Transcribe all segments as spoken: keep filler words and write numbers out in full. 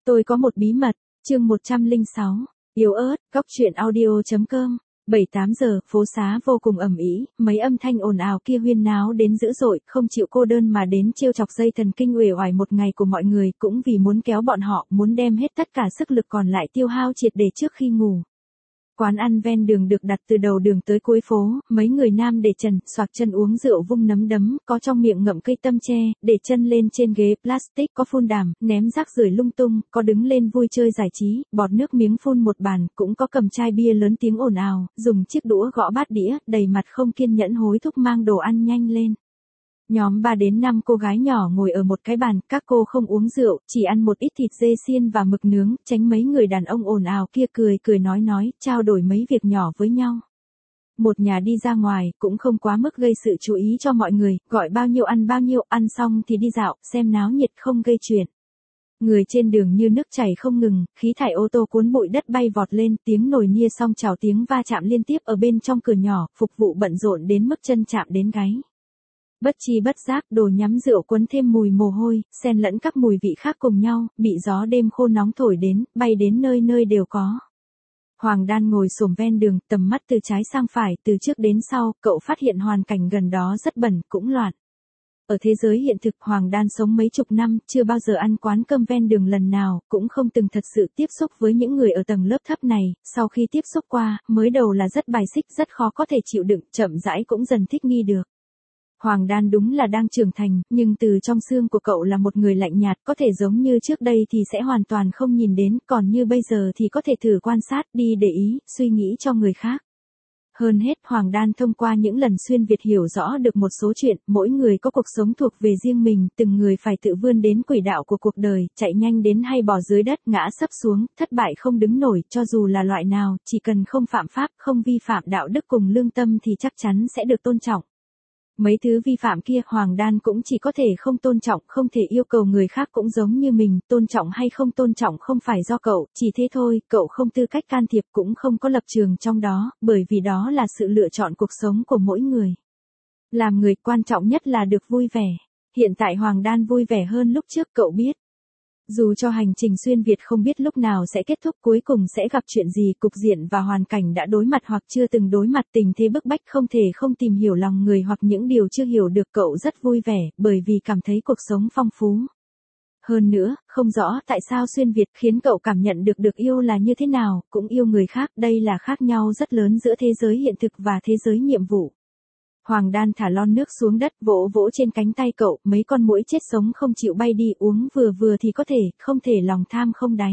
Tôi có một bí mật, chương một trăm lẻ sáu, yếu ớt, góc truyện audio.com, bảy tám giờ, phố xá vô cùng ầm ĩ, mấy âm thanh ồn ào kia huyên náo đến dữ dội, không chịu cô đơn mà đến trêu chọc dây thần kinh uể oải một ngày của mọi người, cũng vì muốn kéo bọn họ, muốn đem hết tất cả sức lực còn lại tiêu hao triệt để trước khi ngủ. Quán ăn ven đường được đặt từ đầu đường tới cuối phố, mấy người nam để trần, xoạc chân uống rượu vung nấm đấm, có trong miệng ngậm cây tâm tre, để chân lên trên ghế plastic, có phun đàm, ném rác rưởi lung tung, có đứng lên vui chơi giải trí, bọt nước miếng phun một bàn, cũng có cầm chai bia lớn tiếng ồn ào, dùng chiếc đũa gõ bát đĩa, đầy mặt không kiên nhẫn hối thúc mang đồ ăn nhanh lên. Nhóm ba đến năm cô gái nhỏ ngồi ở một cái bàn, các cô không uống rượu, chỉ ăn một ít thịt dê xiên và mực nướng, tránh mấy người đàn ông ồn ào kia cười cười nói nói, trao đổi mấy việc nhỏ với nhau. Một nhà đi ra ngoài, cũng không quá mức gây sự chú ý cho mọi người, gọi bao nhiêu ăn bao nhiêu, ăn xong thì đi dạo, xem náo nhiệt không gây chuyện. Người trên đường như nước chảy không ngừng, khí thải ô tô cuốn bụi đất bay vọt lên, tiếng nồi nia song chảo tiếng va chạm liên tiếp ở bên trong cửa nhỏ, phục vụ bận rộn đến mức chân chạm đến gáy. Bất chi bất giác, đồ nhắm rượu cuốn thêm mùi mồ hôi, xen lẫn các mùi vị khác cùng nhau, bị gió đêm khô nóng thổi đến, bay đến nơi nơi đều có. Hoàng Đan ngồi xổm ven đường, tầm mắt từ trái sang phải, từ trước đến sau, cậu phát hiện hoàn cảnh gần đó rất bẩn, cũng loạn. Ở thế giới hiện thực, Hoàng Đan sống mấy chục năm, chưa bao giờ ăn quán cơm ven đường lần nào, cũng không từng thật sự tiếp xúc với những người ở tầng lớp thấp này, sau khi tiếp xúc qua, mới đầu là rất bài xích, rất khó có thể chịu đựng, chậm rãi cũng dần thích nghi được. Hoàng Đan đúng là đang trưởng thành, nhưng từ trong xương của cậu là một người lạnh nhạt, có thể giống như trước đây thì sẽ hoàn toàn không nhìn đến, còn như bây giờ thì có thể thử quan sát, đi để ý, suy nghĩ cho người khác. Hơn hết, Hoàng Đan thông qua những lần xuyên Việt hiểu rõ được một số chuyện, mỗi người có cuộc sống thuộc về riêng mình, từng người phải tự vươn đến quỹ đạo của cuộc đời, chạy nhanh đến hay bỏ dưới đất, ngã sấp xuống, thất bại không đứng nổi, cho dù là loại nào, chỉ cần không phạm pháp, không vi phạm đạo đức cùng lương tâm thì chắc chắn sẽ được tôn trọng. Mấy thứ vi phạm kia, Hoàng Đan cũng chỉ có thể không tôn trọng, không thể yêu cầu người khác cũng giống như mình, tôn trọng hay không tôn trọng không phải do cậu, chỉ thế thôi, cậu không tư cách can thiệp cũng không có lập trường trong đó, bởi vì đó là sự lựa chọn cuộc sống của mỗi người. Làm người quan trọng nhất là được vui vẻ. Hiện tại Hoàng Đan vui vẻ hơn lúc trước, cậu biết. Dù cho hành trình xuyên Việt không biết lúc nào sẽ kết thúc, cuối cùng sẽ gặp chuyện gì, cục diện và hoàn cảnh đã đối mặt hoặc chưa từng đối mặt, tình thế bức bách không thể không tìm hiểu lòng người hoặc những điều chưa hiểu được, cậu rất vui vẻ, bởi vì cảm thấy cuộc sống phong phú. Hơn nữa, không rõ tại sao xuyên Việt khiến cậu cảm nhận được được yêu là như thế nào, cũng yêu người khác, đây là khác nhau rất lớn giữa thế giới hiện thực và thế giới nhiệm vụ. Hoàng Đan thả lon nước xuống đất, vỗ vỗ trên cánh tay cậu, mấy con muỗi chết sống không chịu bay đi, uống vừa vừa thì có thể, không thể lòng tham không đáy.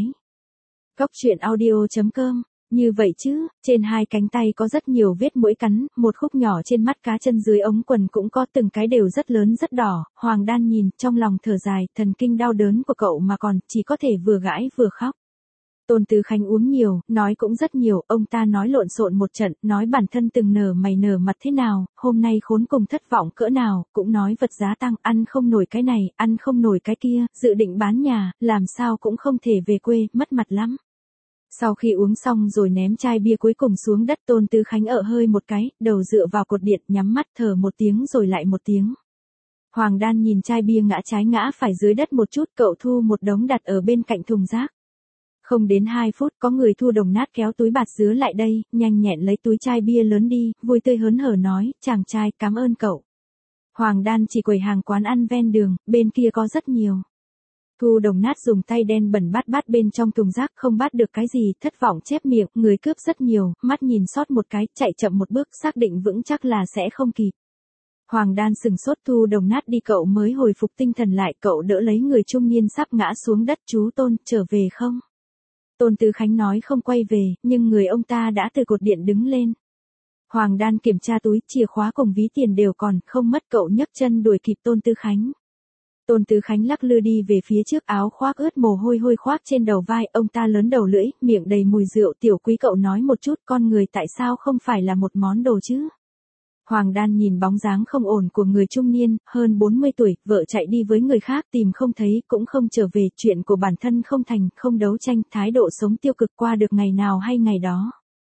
Góc truyện audio.com, như vậy chứ, trên hai cánh tay có rất nhiều vết muỗi cắn, một khúc nhỏ trên mắt cá chân dưới ống quần cũng có, từng cái đều rất lớn rất đỏ, Hoàng Đan nhìn, trong lòng thở dài, thần kinh đau đớn của cậu mà còn, chỉ có thể vừa gãi vừa khóc. Tôn Tứ Khánh uống nhiều, nói cũng rất nhiều, ông ta nói lộn xộn một trận, nói bản thân từng nở mày nở mặt thế nào, hôm nay khốn cùng thất vọng cỡ nào, cũng nói vật giá tăng, ăn không nổi cái này, ăn không nổi cái kia, dự định bán nhà, làm sao cũng không thể về quê, mất mặt lắm. Sau khi uống xong rồi ném chai bia cuối cùng xuống đất, Tôn Tứ Khánh ợ hơi một cái, đầu dựa vào cột điện, nhắm mắt thở một tiếng rồi lại một tiếng. Hoàng Đan nhìn chai bia ngã trái ngã phải dưới đất một chút, cậu thu một đống đặt ở bên cạnh thùng rác. Không đến hai phút, có người thu đồng nát kéo túi bạt dứa lại đây, nhanh nhẹn lấy túi chai bia lớn đi, vui tươi hớn hở nói, chàng trai, cảm ơn cậu. Hoàng Đan chỉ quầy hàng quán ăn ven đường, bên kia có rất nhiều. Thu đồng nát dùng tay đen bẩn bắt bắt bên trong thùng rác, không bắt được cái gì, thất vọng chép miệng, người cướp rất nhiều, mắt nhìn sót một cái, chạy chậm một bước, xác định vững chắc là sẽ không kịp. Hoàng Đan sừng sốt, thu đồng nát đi, cậu mới hồi phục tinh thần lại, cậu đỡ lấy người trung niên sắp ngã xuống đất, chú Tôn, trở về không? Tôn Tứ Khánh nói không quay về, nhưng người ông ta đã từ cột điện đứng lên. Hoàng Đan kiểm tra túi, chìa khóa cùng ví tiền đều còn, không mất, cậu nhấc chân đuổi kịp Tôn Tứ Khánh. Tôn Tứ Khánh lắc lư đi về phía trước, áo khoác ướt mồ hôi hôi khoác trên đầu vai, ông ta lớn đầu lưỡi, miệng đầy mùi rượu, tiểu quý cậu nói một chút, con người tại sao không phải là một món đồ chứ? Hoàng Đan nhìn bóng dáng không ổn của người trung niên, hơn bốn mươi tuổi, vợ chạy đi với người khác, tìm không thấy, cũng không trở về, chuyện của bản thân không thành, không đấu tranh, thái độ sống tiêu cực, qua được ngày nào hay ngày đó.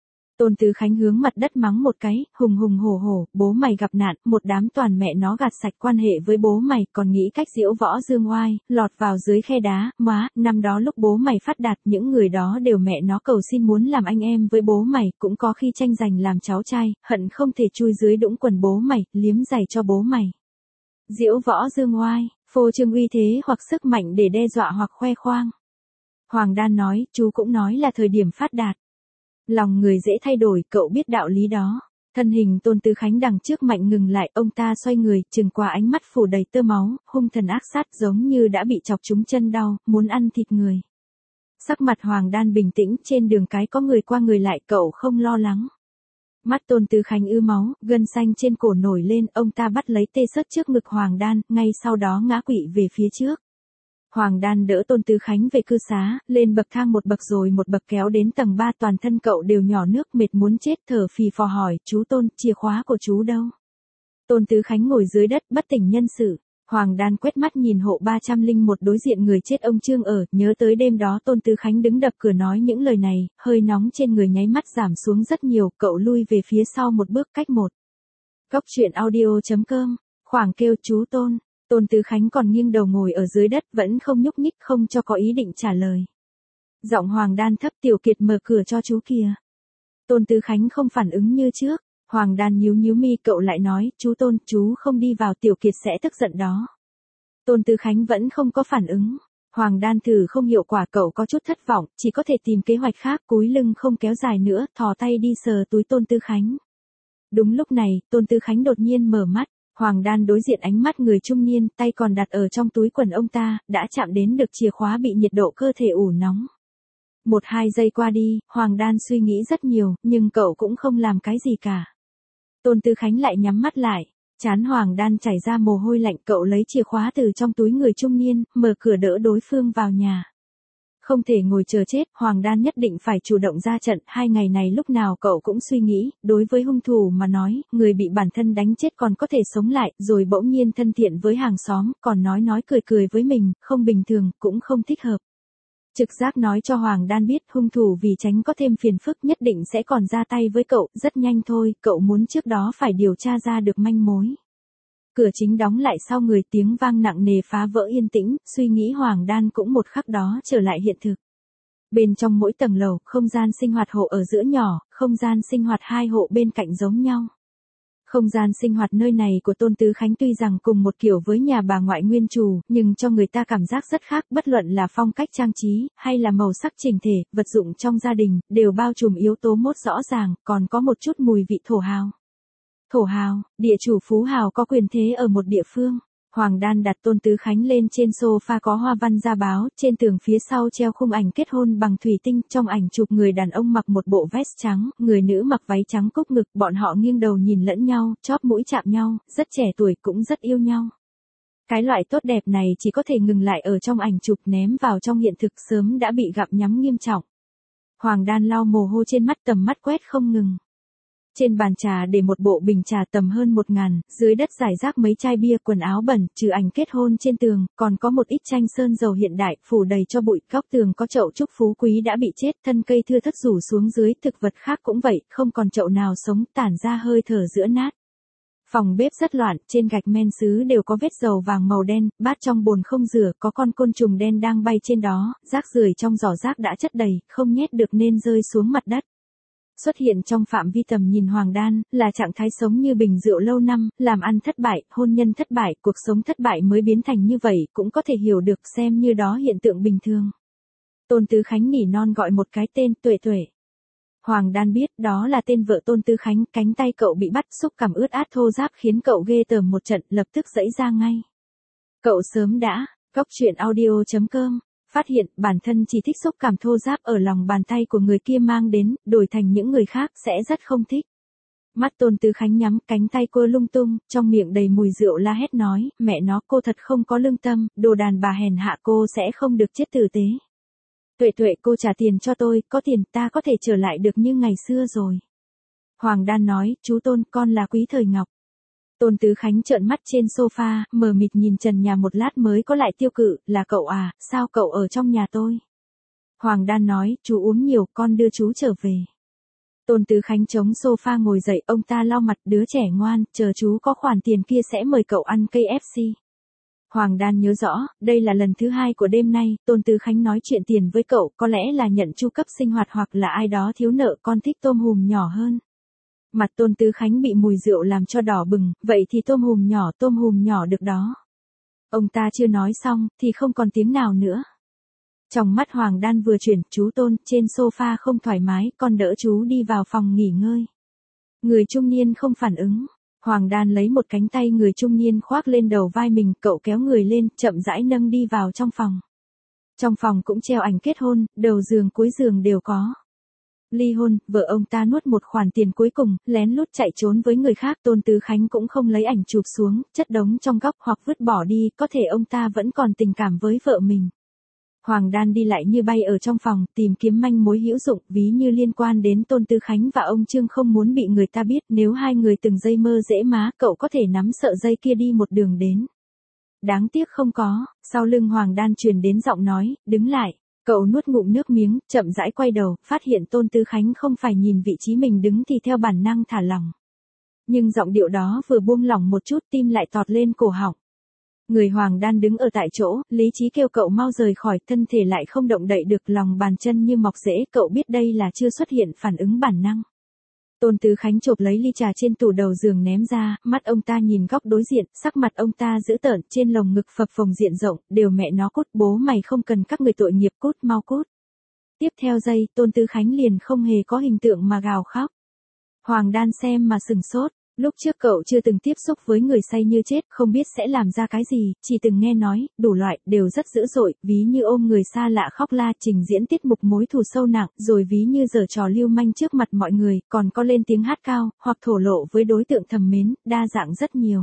Tôn Tứ Khánh hướng mặt đất mắng một cái, hùng hùng hổ hổ, bố mày gặp nạn, một đám toàn mẹ nó gạt sạch quan hệ với bố mày, còn nghĩ cách diễu võ dương oai, lọt vào dưới khe đá, má, năm đó lúc bố mày phát đạt, những người đó đều mẹ nó cầu xin muốn làm anh em với bố mày, cũng có khi tranh giành làm cháu trai, hận không thể chui dưới đũng quần bố mày, liếm giày cho bố mày. Diễu võ dương oai, phô trương uy thế hoặc sức mạnh để đe dọa hoặc khoe khoang. Hoàng Đan nói, chú cũng nói là thời điểm phát đạt. Lòng người dễ thay đổi, cậu biết đạo lý đó. Thân hình Tôn Tứ Khánh đằng trước mạnh ngừng lại, ông ta xoay người, chừng qua ánh mắt phủ đầy tơ máu, hung thần ác sát giống như đã bị chọc trúng chân đau, muốn ăn thịt người. Sắc mặt Hoàng Đan bình tĩnh, trên đường cái có người qua người lại, cậu không lo lắng. Mắt Tôn Tứ Khánh ứ máu, gân xanh trên cổ nổi lên, ông ta bắt lấy tê sớt trước ngực Hoàng Đan, ngay sau đó ngã quỵ về phía trước. Hoàng Đan đỡ Tôn Tứ Khánh về cư xá, lên bậc thang một bậc rồi một bậc kéo đến tầng ba, toàn thân cậu đều nhỏ nước, mệt muốn chết, thở phì phò hỏi, chú Tôn, chìa khóa của chú đâu? Tôn Tứ Khánh ngồi dưới đất, bất tỉnh nhân sự. Hoàng Đan quét mắt nhìn hộ ba trăm lẻ một đối diện người chết ông Trương ở, nhớ tới đêm đó Tôn Tứ Khánh đứng đập cửa nói những lời này, hơi nóng trên người nháy mắt giảm xuống rất nhiều, cậu lui về phía sau một bước, cách một. Cốc truyện audio chấm com, khoảng kêu chú Tôn. Tôn Tứ Khánh còn nghiêng đầu ngồi ở dưới đất, vẫn không nhúc nhích, không cho có ý định trả lời. Giọng Hoàng Đan thấp, Tiểu Kiệt mở cửa cho chú kìa. Tôn Tứ Khánh không phản ứng như trước. Hoàng Đan nhíu nhíu mi, cậu lại nói, chú Tôn, chú không đi vào Tiểu Kiệt sẽ tức giận đó. Tôn Tứ Khánh vẫn không có phản ứng. Hoàng Đan thử không hiệu quả, cậu có chút thất vọng, chỉ có thể tìm kế hoạch khác, cúi lưng không kéo dài nữa, thò tay đi sờ túi Tôn Tứ Khánh. Đúng lúc này, Tôn Tứ Khánh đột nhiên mở mắt. Hoàng Đan đối diện ánh mắt người trung niên, tay còn đặt ở trong túi quần ông ta, đã chạm đến được chìa khóa bị nhiệt độ cơ thể ủ nóng. Một hai giây qua đi, Hoàng Đan suy nghĩ rất nhiều, nhưng cậu cũng không làm cái gì cả. Tôn Tứ Khánh lại nhắm mắt lại, trán Hoàng Đan chảy ra mồ hôi lạnh, cậu lấy chìa khóa từ trong túi người trung niên, mở cửa đỡ đối phương vào nhà. Không thể ngồi chờ chết, Hoàng Đan nhất định phải chủ động ra trận, hai ngày này lúc nào cậu cũng suy nghĩ, đối với hung thủ mà nói, người bị bản thân đánh chết còn có thể sống lại, rồi bỗng nhiên thân thiện với hàng xóm, còn nói nói cười cười với mình, không bình thường, cũng không thích hợp. Trực giác nói cho Hoàng Đan biết hung thủ vì tránh có thêm phiền phức nhất định sẽ còn ra tay với cậu, rất nhanh thôi, cậu muốn trước đó phải điều tra ra được manh mối. Cửa chính đóng lại sau người, tiếng vang nặng nề phá vỡ yên tĩnh, suy nghĩ Hoàng Đan cũng một khắc đó trở lại hiện thực. Bên trong mỗi tầng lầu, không gian sinh hoạt hộ ở giữa nhỏ, không gian sinh hoạt hai hộ bên cạnh giống nhau. Không gian sinh hoạt nơi này của Tôn Tứ Khánh tuy rằng cùng một kiểu với nhà bà ngoại nguyên chủ, nhưng cho người ta cảm giác rất khác, bất luận là phong cách trang trí, hay là màu sắc chỉnh thể, vật dụng trong gia đình, đều bao trùm yếu tố mốt rõ ràng, còn có một chút mùi vị thổ hào. Thổ hào, địa chủ phú hào có quyền thế ở một địa phương. Hoàng Đan đặt Tôn Tứ Khánh lên trên sofa có hoa văn gia báo, trên tường phía sau treo khung ảnh kết hôn bằng thủy tinh, trong ảnh chụp người đàn ông mặc một bộ vest trắng, người nữ mặc váy trắng cúc ngực, bọn họ nghiêng đầu nhìn lẫn nhau, chóp mũi chạm nhau, rất trẻ tuổi cũng rất yêu nhau. Cái loại tốt đẹp này chỉ có thể ngừng lại ở trong ảnh chụp, ném vào trong hiện thực sớm đã bị gặm nhấm nghiêm trọng. Hoàng Đan lau mồ hôi trên mắt, tầm mắt quét không ngừng. Trên bàn trà để một bộ bình trà tầm hơn một ngàn, dưới đất rải rác mấy chai bia, quần áo bẩn, trừ ảnh kết hôn trên tường, còn có một ít tranh sơn dầu hiện đại, phủ đầy cho bụi, góc tường có chậu trúc phú quý đã bị chết, thân cây thưa thớt rủ xuống dưới, thực vật khác cũng vậy, không còn chậu nào sống, tản ra hơi thở giữa nát. Phòng bếp rất loạn, trên gạch men sứ đều có vết dầu vàng màu đen, bát trong bồn không rửa, có con côn trùng đen đang bay trên đó, rác rưởi trong giỏ rác đã chất đầy, không nhét được nên rơi xuống mặt đất. Xuất hiện trong phạm vi tầm nhìn Hoàng Đan, là trạng thái sống như bình rượu lâu năm, làm ăn thất bại, hôn nhân thất bại, cuộc sống thất bại mới biến thành như vậy, cũng có thể hiểu được, xem như đó hiện tượng bình thường. Tôn Tứ Khánh nỉ non gọi một cái tên, Tuệ Tuệ. Hoàng Đan biết đó là tên vợ Tôn Tứ Khánh, cánh tay cậu bị bắt, xúc cảm ướt át thô ráp khiến cậu ghê tởm một trận, lập tức giãy ra ngay. Cậu sớm đã, cốc truyện audio chấm com. Phát hiện bản thân chỉ thích xúc cảm thô ráp ở lòng bàn tay của người kia mang đến, đổi thành những người khác sẽ rất không thích. Mắt Tôn Tứ Khánh nhắm, cánh tay cô lung tung, trong miệng đầy mùi rượu la hét nói, mẹ nó, cô thật không có lương tâm, đồ đàn bà hèn hạ, cô sẽ không được chết tử tế. Tuệ Tuệ, cô trả tiền cho tôi, có tiền ta có thể trở lại được như ngày xưa rồi. Hoàng Đan nói, chú Tôn, con là Quý Thời Ngọc. Tôn Tứ Khánh trợn mắt trên sofa, mờ mịt nhìn trần nhà một lát mới có lại tiêu cự, là cậu à, sao cậu ở trong nhà tôi? Hoàng Đan nói, chú uống nhiều, con đưa chú trở về. Tôn Tứ Khánh chống sofa ngồi dậy, ông ta lau mặt, đứa trẻ ngoan, chờ chú có khoản tiền kia sẽ mời cậu ăn ca ép xê. Hoàng Đan nhớ rõ, đây là lần thứ hai của đêm nay, Tôn Tứ Khánh nói chuyện tiền với cậu, có lẽ là nhận chu cấp sinh hoạt hoặc là ai đó thiếu nợ, con thích tôm hùm nhỏ hơn. Mặt Tôn Tứ Khánh bị mùi rượu làm cho đỏ bừng, vậy thì tôm hùm nhỏ, tôm hùm nhỏ được đó. Ông ta chưa nói xong, thì không còn tiếng nào nữa. Trong mắt Hoàng Đan vừa chuyển, chú Tôn, trên sofa không thoải mái, con đỡ chú đi vào phòng nghỉ ngơi. Người trung niên không phản ứng. Hoàng Đan lấy một cánh tay người trung niên khoác lên đầu vai mình, cậu kéo người lên, chậm rãi nâng đi vào trong phòng. Trong phòng cũng treo ảnh kết hôn, đầu giường cuối giường đều có. Ly hôn, vợ ông ta nuốt một khoản tiền cuối cùng, lén lút chạy trốn với người khác. Tôn Tứ Khánh cũng không lấy ảnh chụp xuống, chất đống trong góc hoặc vứt bỏ đi, có thể ông ta vẫn còn tình cảm với vợ mình. Hoàng Đan đi lại như bay ở trong phòng, tìm kiếm manh mối hữu dụng, ví như liên quan đến Tôn Tứ Khánh và ông Trương, không muốn bị người ta biết, nếu hai người từng dây mơ dễ má, cậu có thể nắm sợi dây kia đi một đường đến. Đáng tiếc không có, sau lưng Hoàng Đan truyền đến giọng nói, đứng lại. Cậu nuốt ngụm nước miếng, chậm rãi quay đầu, phát hiện Tôn Tứ Khánh không phải nhìn vị trí mình đứng thì theo bản năng thả lỏng. Nhưng giọng điệu đó vừa buông lỏng một chút, tim lại tọt lên cổ họng. Người Hoàng Đan đứng ở tại chỗ, lý trí kêu cậu mau rời khỏi, thân thể lại không động đậy được, lòng bàn chân như mọc rễ, cậu biết đây là chưa xuất hiện phản ứng bản năng. Tôn Tứ Khánh chộp lấy ly trà trên tủ đầu giường ném ra, mắt ông ta nhìn góc đối diện, sắc mặt ông ta dữ tợn, trên lồng ngực phập phồng diện rộng, đều mẹ nó cút, bố mày không cần các người tội nghiệp, cút mau cút. Tiếp theo giây, Tôn Tứ Khánh liền không hề có hình tượng mà gào khóc. Hoàng Đan xem mà sừng sốt. Lúc trước cậu chưa từng tiếp xúc với người say như chết, không biết sẽ làm ra cái gì, chỉ từng nghe nói, đủ loại, đều rất dữ dội, ví như ôm người xa lạ khóc la, trình diễn tiết mục mối thù sâu nặng, rồi ví như giở trò lưu manh trước mặt mọi người, còn có lên tiếng hát cao, hoặc thổ lộ với đối tượng thầm mến, đa dạng rất nhiều.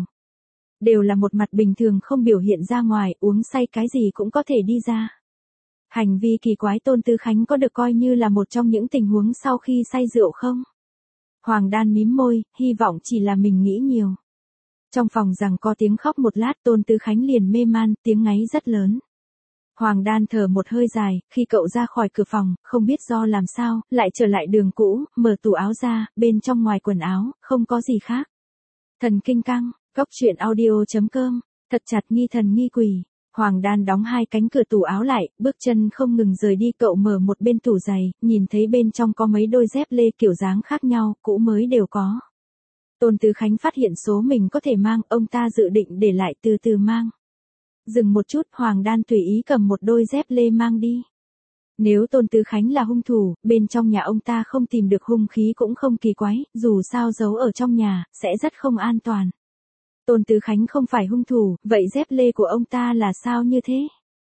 Đều là một mặt bình thường không biểu hiện ra ngoài, uống say cái gì cũng có thể đi ra. Hành vi kỳ quái Tôn Tứ Khánh có được coi như là một trong những tình huống sau khi say rượu không? Hoàng Đan mím môi, hy vọng chỉ là mình nghĩ nhiều. Trong phòng rằng có tiếng khóc một lát, Tôn Tứ Khánh liền mê man, tiếng ngáy rất lớn. Hoàng Đan thở một hơi dài, khi cậu ra khỏi cửa phòng, không biết do làm sao, lại trở lại đường cũ, mở tủ áo ra, bên trong ngoài quần áo, không có gì khác. Thần kinh căng, góc truyện audio chấm com, thật chặt nghi thần nghi quỷ. Hoàng Đan đóng hai cánh cửa tủ áo lại, bước chân không ngừng rời đi, cậu mở một bên tủ giày, nhìn thấy bên trong có mấy đôi dép lê kiểu dáng khác nhau, cũ mới đều có. Tôn Tứ Khánh phát hiện số mình có thể mang, ông ta dự định để lại từ từ mang. Dừng một chút, Hoàng Đan tùy ý cầm một đôi dép lê mang đi. Nếu Tôn Tứ Khánh là hung thủ, bên trong nhà ông ta không tìm được hung khí cũng không kỳ quái, dù sao giấu ở trong nhà, sẽ rất không an toàn. Tôn Tứ Khánh không phải hung thủ, vậy dép lê của ông ta là sao như thế?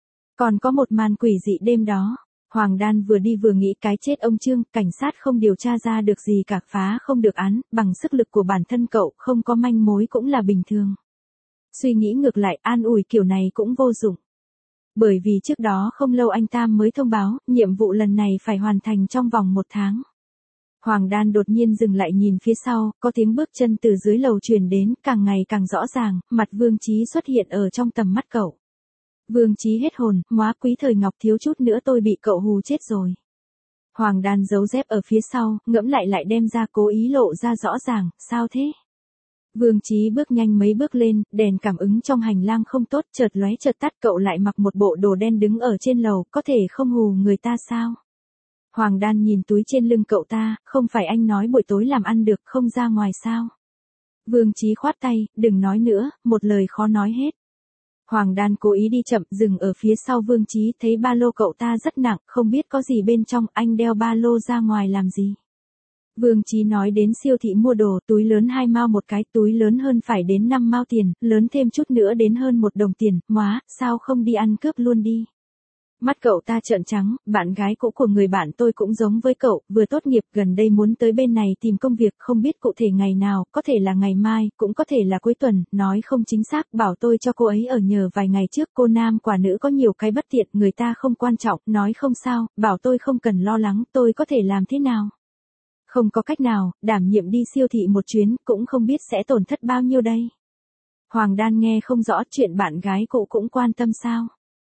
Còn có một màn quỷ dị đêm đó. Hoàng Đan vừa đi vừa nghĩ cái chết ông Trương, cảnh sát không điều tra ra được gì cả, phá không được án, bằng sức lực của bản thân cậu, không có manh mối cũng là bình thường. Suy nghĩ ngược lại, an ủi kiểu này cũng vô dụng. Bởi vì trước đó không lâu anh Tam mới thông báo, nhiệm vụ lần này phải hoàn thành trong vòng một tháng. Hoàng Đan đột nhiên dừng lại nhìn phía sau, có tiếng bước chân từ dưới lầu truyền đến, càng ngày càng rõ ràng, mặt Vương Chí xuất hiện ở trong tầm mắt cậu. Vương Chí hết hồn, móa Quý Thời Ngọc, thiếu chút nữa tôi bị cậu hù chết rồi. Hoàng Đan giấu dép ở phía sau, ngẫm lại lại đem ra, cố ý lộ ra rõ ràng, sao thế? Vương Chí bước nhanh mấy bước lên, đèn cảm ứng trong hành lang không tốt, chợt lóe chợt tắt, cậu lại mặc một bộ đồ đen đứng ở trên lầu, có thể không hù người ta sao? Hoàng Đan nhìn túi trên lưng cậu ta, không phải anh nói buổi tối làm ăn được, không ra ngoài sao? Vương Chí khoát tay, đừng nói nữa, một lời khó nói hết. Hoàng Đan cố ý đi chậm, dừng ở phía sau Vương Chí, thấy ba lô cậu ta rất nặng, không biết có gì bên trong, anh đeo ba lô ra ngoài làm gì? Vương Chí nói đến siêu thị mua đồ, túi lớn hai mao một cái, túi lớn hơn phải đến năm mao tiền, lớn thêm chút nữa đến hơn một đồng tiền, móa, sao không đi ăn cướp luôn đi? Mắt cậu ta trợn trắng, bạn gái cũ của người bạn tôi cũng giống với cậu, vừa tốt nghiệp gần đây muốn tới bên này tìm công việc, không biết cụ thể ngày nào, có thể là ngày mai, cũng có thể là cuối tuần, nói không chính xác, bảo tôi cho cô ấy ở nhờ vài ngày trước, cô nam quả nữ có nhiều cái bất tiện, người ta không quan trọng, nói không sao, bảo tôi không cần lo lắng, tôi có thể làm thế nào? Không có cách nào, đảm nhiệm đi siêu thị một chuyến, cũng không biết sẽ tổn thất bao nhiêu đây. Hoàng Đan nghe không rõ, chuyện bạn gái cũ cũng quan tâm sao?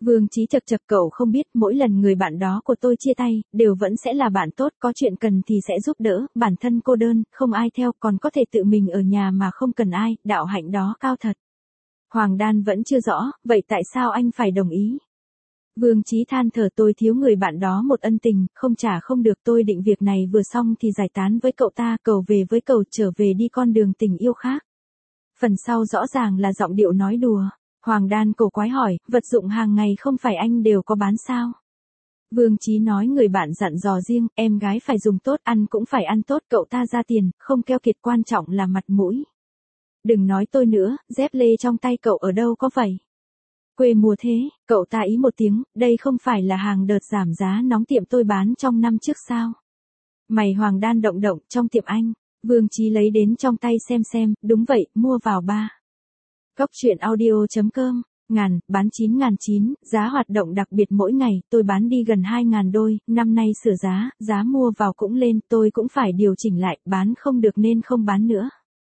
Vương Chí chật chật, cậu không biết mỗi lần người bạn đó của tôi chia tay, đều vẫn sẽ là bạn tốt, có chuyện cần thì sẽ giúp đỡ, bản thân cô đơn, không ai theo, còn có thể tự mình ở nhà mà không cần ai, đạo hạnh đó cao thật. Hoàng Đan vẫn chưa rõ, vậy tại sao anh phải đồng ý? Vương Chí than thở, tôi thiếu người bạn đó một ân tình, không trả không được, tôi định việc này vừa xong thì giải tán với cậu ta, cầu về với cậu, trở về đi con đường tình yêu khác. Phần sau rõ ràng là giọng điệu nói đùa. Hoàng Đan cổ quái hỏi, vật dụng hàng ngày không phải anh đều có bán sao? Vương Chí nói, người bạn dặn dò riêng, em gái phải dùng tốt, ăn cũng phải ăn tốt, cậu ta ra tiền, không keo kiệt, quan trọng là mặt mũi. Đừng nói tôi nữa, dép lê trong tay cậu ở đâu có vậy? Quê mùa thế, cậu ta ý một tiếng, đây không phải là hàng đợt giảm giá nóng tiệm tôi bán trong năm trước sao? Mày Hoàng Đan động động, trong tiệm anh. Vương Chí lấy đến trong tay xem xem, đúng vậy, mua vào ba. Cóc truyện audio chấm com, ngàn, bán chín ngàn chín, giá hoạt động đặc biệt mỗi ngày, tôi bán đi gần hai ngàn đôi, năm nay sửa giá, giá mua vào cũng lên, tôi cũng phải điều chỉnh lại, bán không được nên không bán nữa.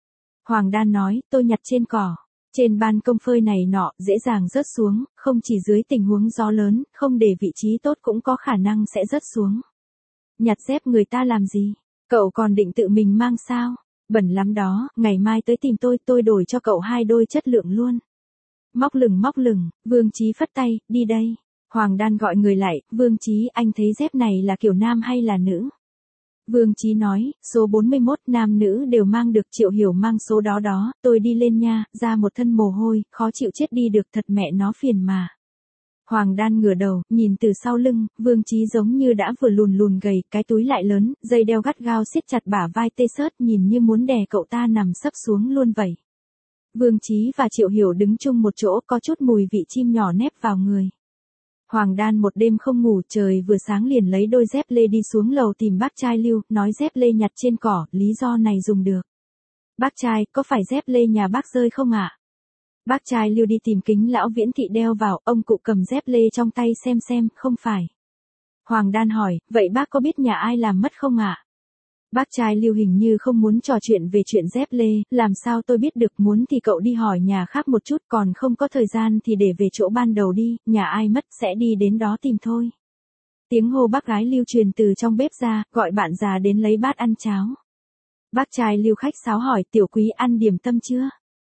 Hoàng Đan nói, tôi nhặt trên cỏ, trên ban công phơi này nọ, dễ dàng rớt xuống, không chỉ dưới tình huống gió lớn, không để vị trí tốt cũng có khả năng sẽ rớt xuống. Nhặt dép người ta làm gì? Cậu còn định tự mình mang sao? Bẩn lắm đó, ngày mai tới tìm tôi, tôi đổi cho cậu hai đôi chất lượng luôn. Móc lửng móc lửng, Vương Chí phất tay, đi đây. Hoàng Đan gọi người lại, Vương Chí, anh thấy dép này là kiểu nam hay là nữ? Vương Chí nói, số bốn mươi mốt, nam nữ đều mang được, Triệu Hiểu mang số đó đó, tôi đi lên nha, ra một thân mồ hôi, khó chịu chết đi được, thật mẹ nó phiền mà. Hoàng Đan ngửa đầu, nhìn từ sau lưng, Vương Chí giống như đã vừa lùn lùn gầy, cái túi lại lớn, dây đeo gắt gao siết chặt bả vai tê sớt, nhìn như muốn đè cậu ta nằm sấp xuống luôn vậy. Vương Chí và Triệu Hiểu đứng chung một chỗ, có chút mùi vị chim nhỏ nép vào người. Hoàng Đan một đêm không ngủ, trời vừa sáng liền lấy đôi dép lê đi xuống lầu tìm bác trai Lưu, nói dép lê nhặt trên cỏ, lý do này dùng được. Bác trai, có phải dép lê nhà bác rơi không ạ? À? Bác trai Lưu đi tìm kính lão Viễn Thị đeo vào, ông cụ cầm dép lê trong tay xem xem, không phải. Hoàng Đan hỏi, vậy bác có biết nhà ai làm mất không ạ? À? Bác trai Lưu hình như không muốn trò chuyện về chuyện dép lê, làm sao tôi biết được, muốn thì cậu đi hỏi nhà khác một chút, còn không có thời gian thì để về chỗ ban đầu đi, nhà ai mất sẽ đi đến đó tìm thôi. Tiếng hô bác gái Lưu truyền từ trong bếp ra, gọi bạn già đến lấy bát ăn cháo. Bác trai Lưu khách sáo hỏi, tiểu quý ăn điểm tâm chưa?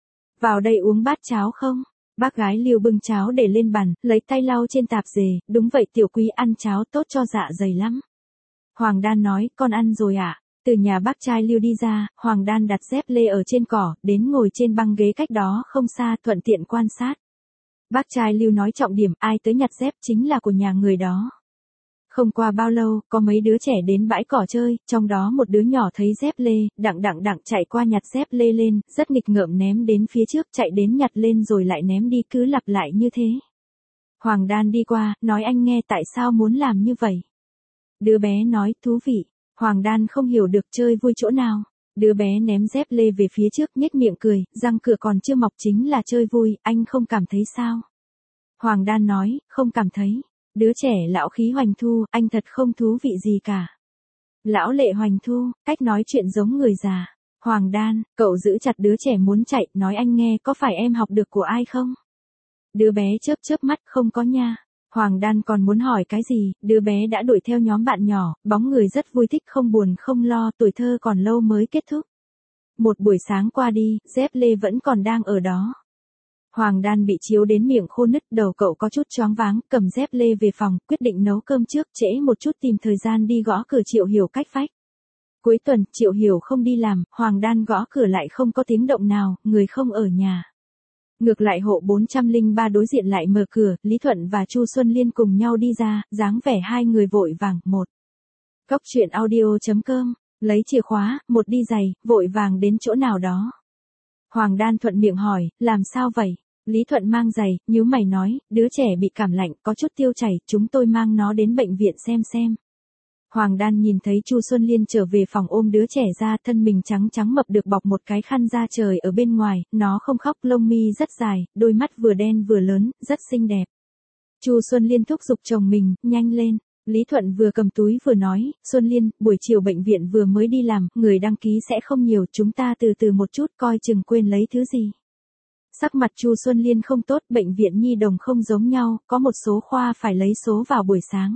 Vào đây uống bát cháo không? Bác gái Lưu bưng cháo để lên bàn, lấy tay lau trên tạp dề, đúng vậy tiểu quý ăn cháo tốt cho dạ dày lắm. Hoàng Đan nói, con ăn rồi ạ. À? Từ nhà bác trai Lưu đi ra, Hoàng Đan đặt dép lê ở trên cỏ, đến ngồi trên băng ghế cách đó không xa, thuận tiện quan sát. Bác trai Lưu nói trọng điểm, ai tới nhặt dép chính là của nhà người đó. Không qua bao lâu, có mấy đứa trẻ đến bãi cỏ chơi, trong đó một đứa nhỏ thấy dép lê, đặng đặng đặng chạy qua nhặt dép lê lên, rất nghịch ngợm ném đến phía trước, chạy đến nhặt lên rồi lại ném đi, cứ lặp lại như thế. Hoàng Đan đi qua, nói anh nghe tại sao muốn làm như vậy. Đứa bé nói, thú vị. Hoàng Đan không hiểu được, chơi vui chỗ nào. Đứa bé ném dép lê về phía trước, nhếch miệng cười, răng cửa còn chưa mọc chính là chơi vui, anh không cảm thấy sao? Hoàng Đan nói, không cảm thấy. Đứa trẻ lão khí hoành thu, anh thật không thú vị gì cả. Lão lệ hoành thu, cách nói chuyện giống người già. Hoàng Đan, cậu giữ chặt đứa trẻ muốn chạy, nói anh nghe, có phải em học được của ai không? Đứa bé chớp chớp mắt, không có nha. Hoàng Đan còn muốn hỏi cái gì, đứa bé đã đuổi theo nhóm bạn nhỏ, bóng người rất vui thích không buồn không lo, tuổi thơ còn lâu mới kết thúc. Một buổi sáng qua đi, dép lê vẫn còn đang ở đó. Hoàng Đan bị chiếu đến miệng khô nứt, đầu cậu có chút choáng váng, cầm dép lê về phòng, quyết định nấu cơm trước, trễ một chút tìm thời gian đi gõ cửa Triệu Hiểu cách vách. Cuối tuần, Triệu Hiểu không đi làm, Hoàng Đan gõ cửa lại không có tiếng động nào, người không ở nhà. Ngược lại hộ bốn trăm lẻ ba đối diện lại mở cửa, Lý Thuận và Chu Xuân Liên cùng nhau đi ra, dáng vẻ hai người vội vàng, một. Cóc truyện audio chấm com, lấy chìa khóa, một đi giày, vội vàng đến chỗ nào đó. Hoàng Đan thuận miệng hỏi, làm sao vậy? Lý Thuận mang giày, nhíu mày nói, đứa trẻ bị cảm lạnh, có chút tiêu chảy, chúng tôi mang nó đến bệnh viện xem xem. Hoàng Đan nhìn thấy Chu Xuân Liên trở về phòng ôm đứa trẻ ra, thân mình trắng trắng mập được bọc một cái khăn da trời ở bên ngoài, nó không khóc, lông mi rất dài, đôi mắt vừa đen vừa lớn, rất xinh đẹp. Chu Xuân Liên thúc giục chồng mình, nhanh lên. Lý Thuận vừa cầm túi vừa nói, Xuân Liên, buổi chiều bệnh viện vừa mới đi làm, người đăng ký sẽ không nhiều, chúng ta từ từ một chút coi chừng quên lấy thứ gì. Sắc mặt Chu Xuân Liên không tốt, bệnh viện nhi đồng không giống nhau, có một số khoa phải lấy số vào buổi sáng.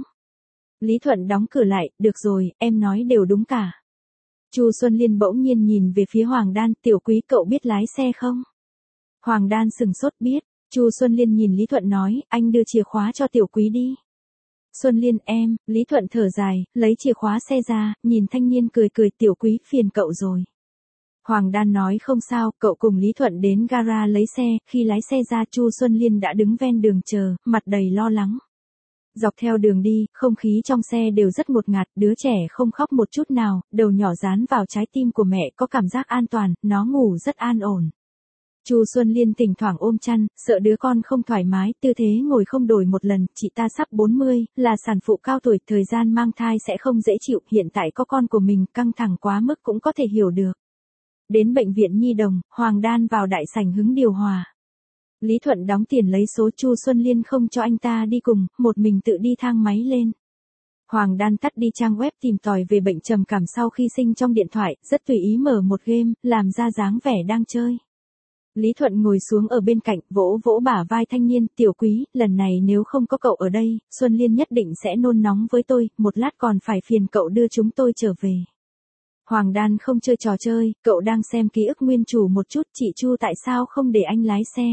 Lý Thuận đóng cửa lại, được rồi, em nói đều đúng cả. Chu Xuân Liên bỗng nhiên nhìn về phía Hoàng Đan, tiểu quý cậu biết lái xe không? Hoàng Đan sừng sốt biết, Chu Xuân Liên nhìn Lý Thuận nói, anh đưa chìa khóa cho tiểu quý đi. Xuân Liên em, Lý Thuận thở dài, lấy chìa khóa xe ra, nhìn thanh niên cười cười, tiểu quý phiền cậu rồi. Hoàng Đan nói không sao, cậu cùng Lý Thuận đến gara lấy xe, khi lái xe ra Chu Xuân Liên đã đứng ven đường chờ, mặt đầy lo lắng. Dọc theo đường đi, không khí trong xe đều rất ngột ngạt, đứa trẻ không khóc một chút nào, đầu nhỏ dán vào trái tim của mẹ có cảm giác an toàn, nó ngủ rất an ổn. Chu Xuân Liên thỉnh thoảng ôm chăn, sợ đứa con không thoải mái, tư thế ngồi không đổi một lần, chị ta sắp bốn mươi, là sản phụ cao tuổi, thời gian mang thai sẽ không dễ chịu, hiện tại có con của mình, căng thẳng quá mức cũng có thể hiểu được. Đến bệnh viện nhi đồng, Hoàng Đan vào đại sảnh hứng điều hòa. Lý Thuận đóng tiền lấy số, Chu Xuân Liên không cho anh ta đi cùng, một mình tự đi thang máy lên. Hoàng Đan tắt đi trang web tìm tòi về bệnh trầm cảm sau khi sinh trong điện thoại, rất tùy ý mở một game, làm ra dáng vẻ đang chơi. Lý Thuận ngồi xuống ở bên cạnh, vỗ vỗ bả vai thanh niên, tiểu quý, lần này nếu không có cậu ở đây, Xuân Liên nhất định sẽ nôn nóng với tôi, một lát còn phải phiền cậu đưa chúng tôi trở về. Hoàng Đan không chơi trò chơi, cậu đang xem ký ức nguyên chủ một chút, chị Chu tại sao không để anh lái xe?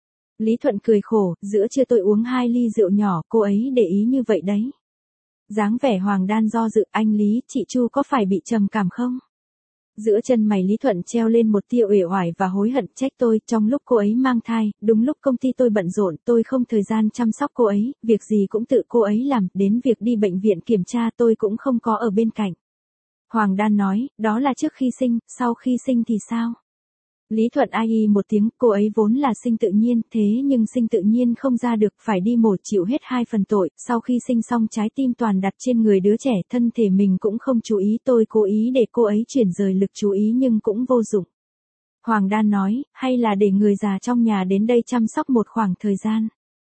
Lý Thuận cười khổ, giữa trưa tôi uống hai ly rượu nhỏ, cô ấy để ý như vậy đấy. Dáng vẻ Hoàng Đan do dự, anh Lý, chị Chu có phải bị trầm cảm không? Giữa chân mày Lý Thuận treo lên một tia uể oải và hối hận, trách tôi, trong lúc cô ấy mang thai, đúng lúc công ty tôi bận rộn, tôi không thời gian chăm sóc cô ấy, việc gì cũng tự cô ấy làm, đến việc đi bệnh viện kiểm tra tôi cũng không có ở bên cạnh. Hoàng Đan nói, đó là trước khi sinh, sau khi sinh thì sao? Lý Thuận ai y một tiếng, cô ấy vốn là sinh tự nhiên, thế nhưng sinh tự nhiên không ra được, phải đi mổ chịu hết hai phần tội, sau khi sinh xong trái tim toàn đặt trên người đứa trẻ, thân thể mình cũng không chú ý, tôi cố ý để cô ấy chuyển rời lực chú ý nhưng cũng vô dụng. Hoàng Đan nói, hay là để người già trong nhà đến đây chăm sóc một khoảng thời gian.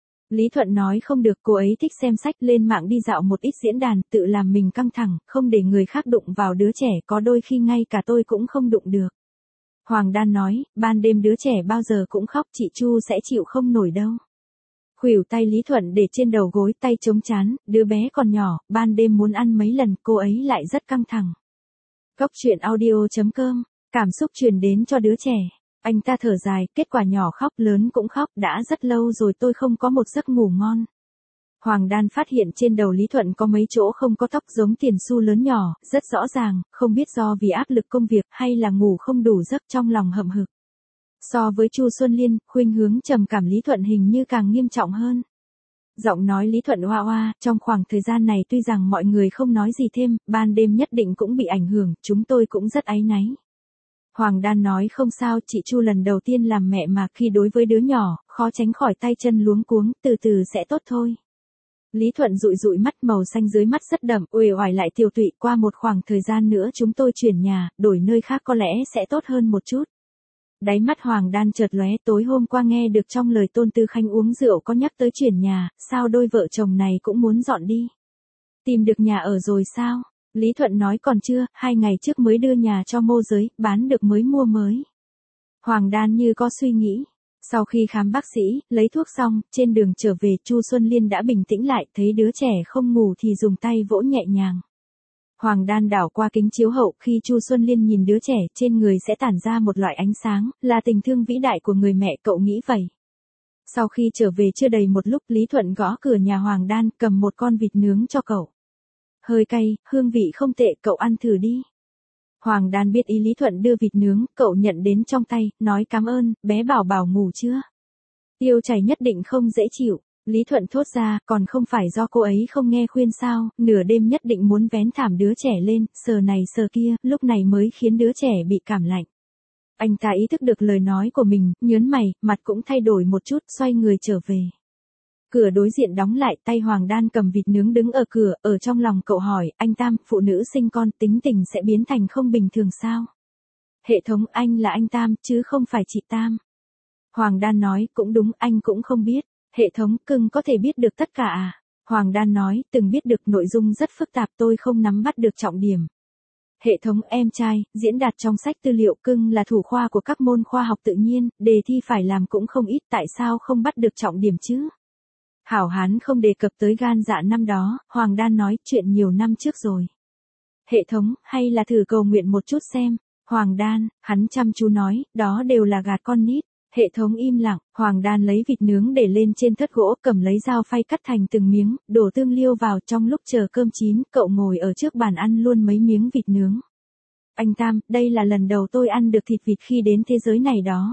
Lý Thuận nói không được, cô ấy thích xem sách, lên mạng đi dạo một ít diễn đàn, tự làm mình căng thẳng, không để người khác đụng vào đứa trẻ, có đôi khi ngay cả tôi cũng không đụng được. Hoàng Đan nói, ban đêm đứa trẻ bao giờ cũng khóc, chị Chu sẽ chịu không nổi đâu. Khuỷu tay Lý Thuận để trên đầu gối, tay chống chán, đứa bé còn nhỏ, ban đêm muốn ăn mấy lần, cô ấy lại rất căng thẳng. Góc truyện audio chấm com, cảm xúc truyền đến cho đứa trẻ. Anh ta thở dài, kết quả nhỏ khóc, lớn cũng khóc, đã rất lâu rồi tôi không có một giấc ngủ ngon. Hoàng Đan phát hiện trên đầu Lý Thuận có mấy chỗ không có tóc giống tiền xu lớn nhỏ, rất rõ ràng, không biết do vì áp lực công việc hay là ngủ không đủ giấc, trong lòng hậm hực. So với Chu Xuân Liên, khuynh hướng trầm cảm Lý Thuận hình như càng nghiêm trọng hơn. Giọng nói Lý Thuận oa oa, trong khoảng thời gian này tuy rằng mọi người không nói gì thêm, ban đêm nhất định cũng bị ảnh hưởng, chúng tôi cũng rất áy náy. Hoàng Đan nói không sao, chị Chu lần đầu tiên làm mẹ mà khi đối với đứa nhỏ, khó tránh khỏi tay chân luống cuống, từ từ sẽ tốt thôi. Lý Thuận dụi dụi mắt, màu xanh dưới mắt rất đậm, uể oải lại tiều tụy, qua một khoảng thời gian nữa chúng tôi chuyển nhà, đổi nơi khác có lẽ sẽ tốt hơn một chút. Đáy mắt Hoàng Đan chợt lóe, tối hôm qua nghe được trong lời Tôn Tư Khanh uống rượu có nhắc tới chuyển nhà, sao đôi vợ chồng này cũng muốn dọn đi? Tìm được nhà ở rồi sao? Lý Thuận nói còn chưa, hai ngày trước mới đưa nhà cho môi giới, bán được mới mua mới. Hoàng Đan như có suy nghĩ. Sau khi khám bác sĩ, lấy thuốc xong, trên đường trở về, Chu Xuân Liên đã bình tĩnh lại, thấy đứa trẻ không ngủ thì dùng tay vỗ nhẹ nhàng. Hoàng Đan đảo qua kính chiếu hậu, khi Chu Xuân Liên nhìn đứa trẻ, trên người sẽ tản ra một loại ánh sáng, là tình thương vĩ đại của người mẹ, cậu nghĩ vậy. Sau khi trở về chưa đầy một lúc, Lý Thuận gõ cửa nhà Hoàng Đan, cầm một con vịt nướng cho cậu. Hơi cay, hương vị không tệ, cậu ăn thử đi. Hoàng Đan biết ý Lý Thuận đưa vịt nướng, cậu nhận đến trong tay, nói cảm ơn, bé bảo bảo ngủ chưa? Tiêu chảy nhất định không dễ chịu. Lý Thuận thốt ra, còn không phải do cô ấy không nghe khuyên sao, nửa đêm nhất định muốn vén thảm đứa trẻ lên, sờ này sờ kia, lúc này mới khiến đứa trẻ bị cảm lạnh. Anh ta ý thức được lời nói của mình, nhớn mày, mặt cũng thay đổi một chút, xoay người trở về. Cửa đối diện đóng lại, tay Hoàng Đan cầm vịt nướng đứng ở cửa, ở trong lòng cậu hỏi, anh Tam, phụ nữ sinh con, tính tình sẽ biến thành không bình thường sao? Hệ thống, anh là anh Tam, chứ không phải chị Tam. Hoàng Đan nói, cũng đúng, anh cũng không biết. Hệ thống, cưng có thể biết được tất cả à? Hoàng Đan nói, từng biết được, nội dung rất phức tạp, tôi không nắm bắt được trọng điểm. Hệ thống em trai, diễn đạt trong sách tư liệu cưng là thủ khoa của các môn khoa học tự nhiên, đề thi phải làm cũng không ít, tại sao không bắt được trọng điểm chứ? Hảo hán không đề cập tới gan dạ năm đó, Hoàng Đan nói chuyện nhiều năm trước rồi. Hệ thống, hay là thử cầu nguyện một chút xem. Hoàng Đan, hắn chăm chú nói, đó đều là gạt con nít. Hệ thống im lặng, Hoàng Đan lấy vịt nướng để lên trên thớt gỗ, cầm lấy dao phay cắt thành từng miếng, đổ tương liêu vào. Trong lúc chờ cơm chín, cậu ngồi ở trước bàn ăn luôn mấy miếng vịt nướng. Anh Tam, đây là lần đầu tôi ăn được thịt vịt khi đến thế giới này đó.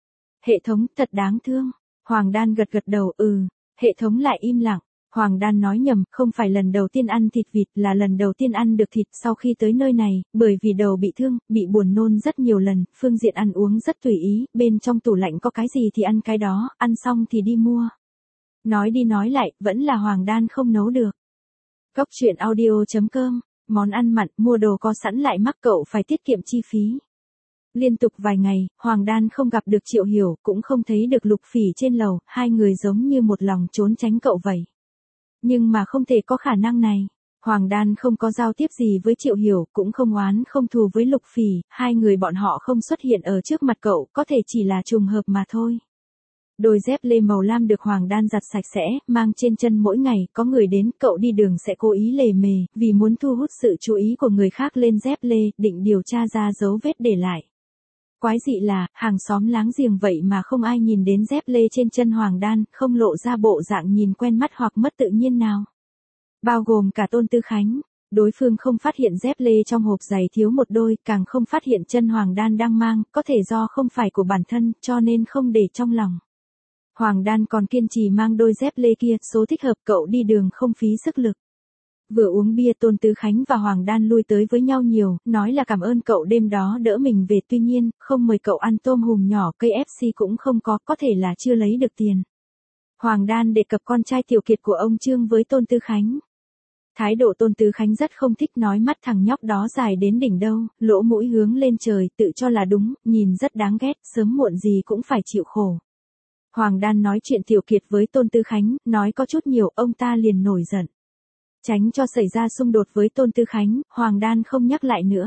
Hệ thống, thật đáng thương. Hoàng Đan gật gật đầu, ừ. Hệ thống lại im lặng. Hoàng Đan nói nhầm, không phải lần đầu tiên ăn thịt vịt, là lần đầu tiên ăn được thịt sau khi tới nơi này, bởi vì đầu bị thương, bị buồn nôn rất nhiều lần, phương diện ăn uống rất tùy ý, bên trong tủ lạnh có cái gì thì ăn cái đó, ăn xong thì đi mua. Nói đi nói lại, vẫn là Hoàng Đan không nấu được. Cóc truyện audio chấm com, món ăn mặn, mua đồ có sẵn lại mắc cậu phải tiết kiệm chi phí. Liên tục vài ngày, Hoàng Đan không gặp được Triệu Hiểu, cũng không thấy được Lục Phỉ trên lầu, hai người giống như một lòng trốn tránh cậu vậy. Nhưng mà không thể có khả năng này. Hoàng Đan không có giao tiếp gì với Triệu Hiểu, cũng không oán không thù với Lục Phỉ, hai người bọn họ không xuất hiện ở trước mặt cậu, có thể chỉ là trùng hợp mà thôi. Đôi dép lê màu lam được Hoàng Đan giặt sạch sẽ, mang trên chân mỗi ngày, có người đến, cậu đi đường sẽ cố ý lề mề, vì muốn thu hút sự chú ý của người khác lên dép lê, định điều tra ra dấu vết để lại. Quái dị là, hàng xóm láng giềng vậy mà không ai nhìn đến dép lê trên chân Hoàng Đan, không lộ ra bộ dạng nhìn quen mắt hoặc mất tự nhiên nào. Bao gồm cả Tôn Tư Khánh, đối phương không phát hiện dép lê trong hộp giày thiếu một đôi, càng không phát hiện chân Hoàng Đan đang mang, có thể do không phải của bản thân, cho nên không để trong lòng. Hoàng Đan còn kiên trì mang đôi dép lê kia, số thích hợp cậu đi đường không phí sức lực. Vừa uống bia Tôn Tư Khánh và Hoàng Đan lui tới với nhau nhiều, nói là cảm ơn cậu đêm đó đỡ mình về, tuy nhiên, không mời cậu ăn tôm hùm nhỏ, cây ép xê cũng không có, có thể là chưa lấy được tiền. Hoàng Đan đề cập con trai tiểu kiệt của ông Trương với Tôn Tư Khánh. Thái độ Tôn Tư Khánh rất không thích, nói mắt thằng nhóc đó dài đến đỉnh đâu, lỗ mũi hướng lên trời, tự cho là đúng, nhìn rất đáng ghét, sớm muộn gì cũng phải chịu khổ. Hoàng Đan nói chuyện tiểu kiệt với Tôn Tư Khánh, nói có chút nhiều, ông ta liền nổi giận. Tránh cho xảy ra xung đột với Tôn Tư Khánh, Hoàng Đan không nhắc lại nữa.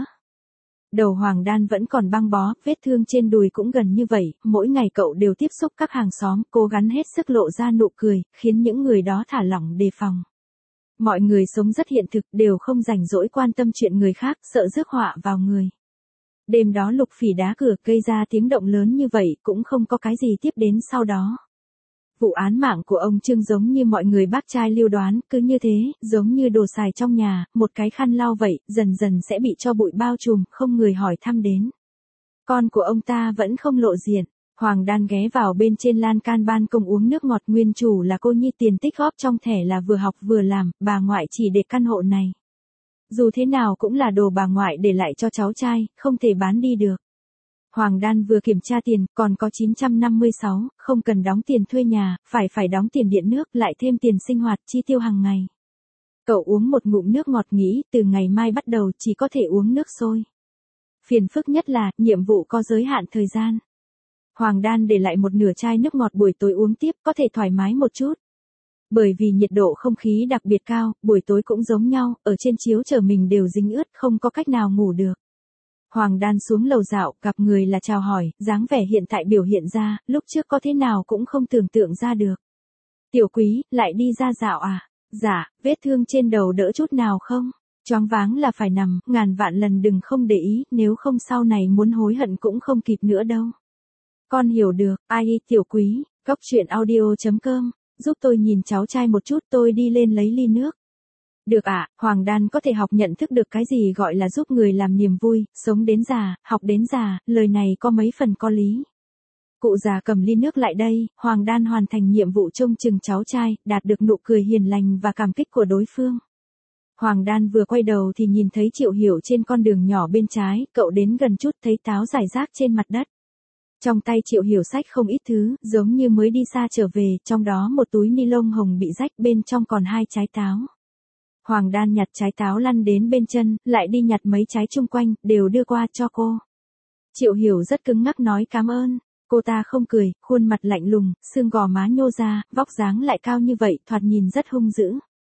Đầu Hoàng Đan vẫn còn băng bó, vết thương trên đùi cũng gần như vậy, mỗi ngày cậu đều tiếp xúc các hàng xóm, cố gắng hết sức lộ ra nụ cười, khiến những người đó thả lỏng đề phòng. Mọi người sống rất hiện thực, đều không rảnh rỗi quan tâm chuyện người khác, sợ rước họa vào người. Đêm đó Lục Phỉ đá cửa gây ra tiếng động lớn như vậy, cũng không có cái gì tiếp đến sau đó. Vụ án mạng của ông Trương giống như mọi người bác trai lưu đoán, cứ như thế, giống như đồ xài trong nhà, một cái khăn lau vậy, dần dần sẽ bị cho bụi bao trùm, không người hỏi thăm đến. Con của ông ta vẫn không lộ diện. Hoàng Đan ghé vào bên trên lan can ban công uống nước ngọt, nguyên chủ là cô Nhi, tiền tích góp trong thẻ là vừa học vừa làm, bà ngoại chỉ để căn hộ này. Dù thế nào cũng là đồ bà ngoại để lại cho cháu trai, không thể bán đi được. Hoàng Đan vừa kiểm tra tiền, còn có chín trăm năm mươi sáu, không cần đóng tiền thuê nhà, phải phải đóng tiền điện nước, lại thêm tiền sinh hoạt, chi tiêu hàng ngày. Cậu uống một ngụm nước ngọt nghĩ, từ ngày mai bắt đầu chỉ có thể uống nước sôi. Phiền phức nhất là, nhiệm vụ có giới hạn thời gian. Hoàng Đan để lại một nửa chai nước ngọt buổi tối uống tiếp, có thể thoải mái một chút. Bởi vì nhiệt độ không khí đặc biệt cao, buổi tối cũng giống nhau, ở trên chiếu chở mình đều dính ướt, không có cách nào ngủ được. Hoàng Đan xuống lầu dạo, gặp người là chào hỏi, dáng vẻ hiện tại biểu hiện ra, lúc trước có thế nào cũng không tưởng tượng ra được. Tiểu Quý, lại đi ra dạo à? Dạ, vết thương trên đầu đỡ chút nào không? Choáng váng là phải nằm, ngàn vạn lần đừng không để ý, nếu không sau này muốn hối hận cũng không kịp nữa đâu. Con hiểu được, ai Tiểu Quý, cóc truyện audio chấm com, giúp tôi nhìn cháu trai một chút, tôi đi lên lấy ly nước. Được ạ, à, Hoàng Đan có thể học nhận thức được cái gì gọi là giúp người làm niềm vui, sống đến già, học đến già, lời này có mấy phần có lý. Cụ già cầm ly nước lại đây, Hoàng Đan hoàn thành nhiệm vụ trông chừng cháu trai, đạt được nụ cười hiền lành và cảm kích của đối phương. Hoàng Đan vừa quay đầu thì nhìn thấy Triệu Hiểu trên con đường nhỏ bên trái, cậu đến gần chút thấy táo rải rác trên mặt đất. Trong tay Triệu Hiểu xách không ít thứ, giống như mới đi xa trở về, trong đó một túi ni lông hồng bị rách, bên trong còn hai trái táo. Hoàng Đan nhặt trái táo lăn đến bên chân, lại đi nhặt mấy trái chung quanh, đều đưa qua cho cô. Triệu Hiểu rất cứng ngắc nói cảm ơn. Cô ta không cười, khuôn mặt lạnh lùng, xương gò má nhô ra, vóc dáng lại cao như vậy, thoạt nhìn rất hung dữ.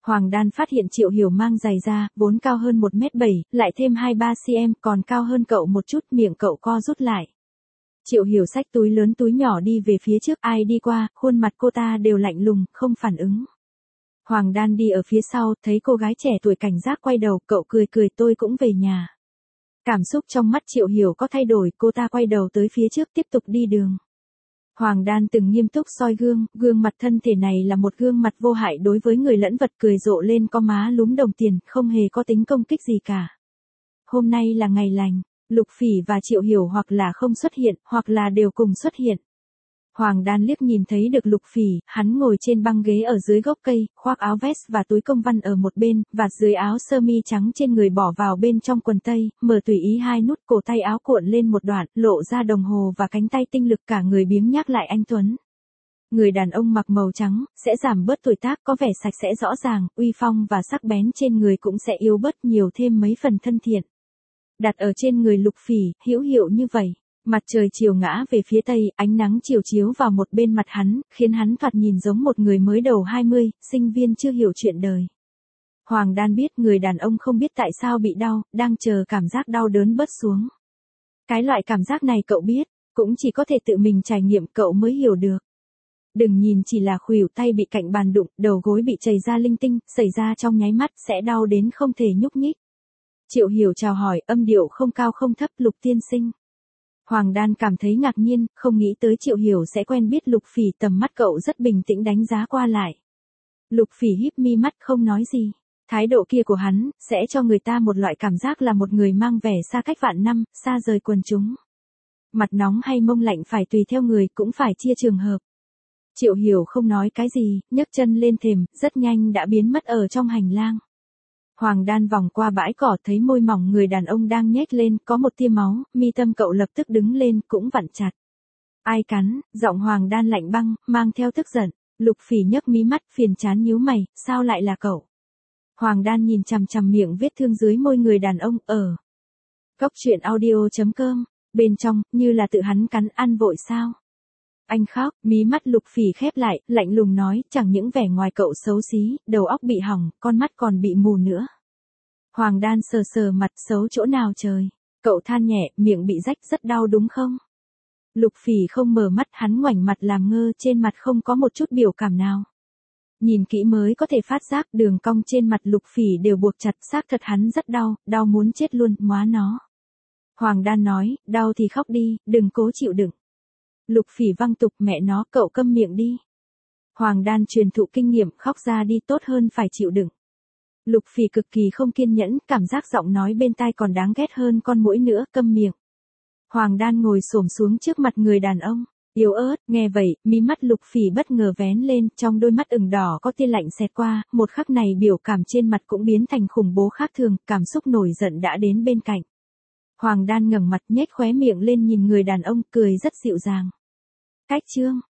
Hoàng Đan phát hiện Triệu Hiểu mang giày da, vốn cao hơn một mét bảy, lại thêm hai ba xăng-ti-mét, còn cao hơn cậu một chút, miệng cậu co rút lại. Triệu Hiểu xách túi lớn túi nhỏ đi về phía trước, ai đi qua, khuôn mặt cô ta đều lạnh lùng, không phản ứng. Hoàng Đan đi ở phía sau, thấy cô gái trẻ tuổi cảnh giác quay đầu, cậu cười cười, tôi cũng về nhà. Cảm xúc trong mắt Triệu Hiểu có thay đổi, cô ta quay đầu tới phía trước tiếp tục đi đường. Hoàng Đan từng nghiêm túc soi gương, gương mặt thân thể này là một gương mặt vô hại đối với người lẫn vật, cười rộ lên có má lúm đồng tiền, không hề có tính công kích gì cả. Hôm nay là ngày lành, Lục Phỉ và Triệu Hiểu hoặc là không xuất hiện, hoặc là đều cùng xuất hiện. Hoàng Đan liếc nhìn thấy được Lục Phỉ, hắn ngồi trên băng ghế ở dưới gốc cây, khoác áo vest và túi công văn ở một bên, vạt dưới áo sơ mi trắng trên người bỏ vào bên trong quần tây, mở tùy ý hai nút cổ tay áo cuộn lên một đoạn, lộ ra đồng hồ và cánh tay tinh lực, cả người biếng nhác lại anh tuấn. Người đàn ông mặc màu trắng, sẽ giảm bớt tuổi tác, có vẻ sạch sẽ rõ ràng, uy phong và sắc bén trên người cũng sẽ yếu bớt nhiều thêm mấy phần thân thiện. Đặt ở trên người Lục Phỉ, hữu hiệu như vậy. Mặt trời chiều ngã về phía tây, ánh nắng chiều chiếu vào một bên mặt hắn, khiến hắn thoạt nhìn giống một người mới đầu hai mươi, sinh viên chưa hiểu chuyện đời. Hoàng Đan biết người đàn ông không biết tại sao bị đau, đang chờ cảm giác đau đớn bớt xuống. Cái loại cảm giác này cậu biết, cũng chỉ có thể tự mình trải nghiệm cậu mới hiểu được. Đừng nhìn chỉ là khuỷu tay bị cạnh bàn đụng, đầu gối bị chảy ra linh tinh, xảy ra trong nháy mắt sẽ đau đến không thể nhúc nhích. Triệu Hiểu chào hỏi, âm điệu không cao không thấp, Lục tiên sinh. Hoàng Đan cảm thấy ngạc nhiên, không nghĩ tới Triệu Hiểu sẽ quen biết Lục Phỉ, tầm mắt cậu rất bình tĩnh đánh giá qua lại. Lục Phỉ híp mi mắt không nói gì. Thái độ kia của hắn, sẽ cho người ta một loại cảm giác là một người mang vẻ xa cách vạn năm, xa rời quần chúng. Mặt nóng hay mông lạnh phải tùy theo người, cũng phải chia trường hợp. Triệu Hiểu không nói cái gì, nhấc chân lên thềm, rất nhanh đã biến mất ở trong hành lang. Hoàng Đan vòng qua bãi cỏ, thấy môi mỏng người đàn ông đang nhếch lên, có một tia máu, mi tâm cậu lập tức đứng lên, cũng vặn chặt. Ai cắn, giọng Hoàng Đan lạnh băng, mang theo tức giận. Lục Phỉ nhấc mí mắt, phiền chán nhíu mày, sao lại là cậu? Hoàng Đan nhìn chằm chằm miệng vết thương dưới môi người đàn ông, ở. Góc truyện audio chấm com, bên trong, như là tự hắn cắn, ăn vội sao? Anh khóc, mí mắt Lục Phỉ khép lại, lạnh lùng nói, chẳng những vẻ ngoài cậu xấu xí, đầu óc bị hỏng, con mắt còn bị mù nữa. Hoàng Đan sờ sờ mặt, xấu chỗ nào trời? Cậu than nhẹ, miệng bị rách rất đau đúng không? Lục Phỉ không mở mắt, hắn ngoảnh mặt làm ngơ, trên mặt không có một chút biểu cảm nào. Nhìn kỹ mới có thể phát giác đường cong trên mặt Lục Phỉ đều buộc chặt, xác thật hắn rất đau, đau muốn chết luôn, móa nó. Hoàng Đan nói, đau thì khóc đi, đừng cố chịu đựng. Lục Phỉ văng tục, mẹ nó, cậu câm miệng đi. Hoàng Đan truyền thụ kinh nghiệm, khóc ra đi tốt hơn phải chịu đựng. Lục Phỉ cực kỳ không kiên nhẫn, cảm giác giọng nói bên tai còn đáng ghét hơn con muỗi nữa, câm miệng. Hoàng Đan ngồi xổm xuống trước mặt người đàn ông, yếu ớt, nghe vậy, mí mắt Lục Phỉ bất ngờ vén lên, trong đôi mắt ửng đỏ có tia lạnh xẹt qua, một khắc này biểu cảm trên mặt cũng biến thành khủng bố khác thường, cảm xúc nổi giận đã đến bên cạnh. Hoàng Đan ngẩng mặt, nhếch khóe miệng lên nhìn người đàn ông, cười rất dịu dàng. Cách chương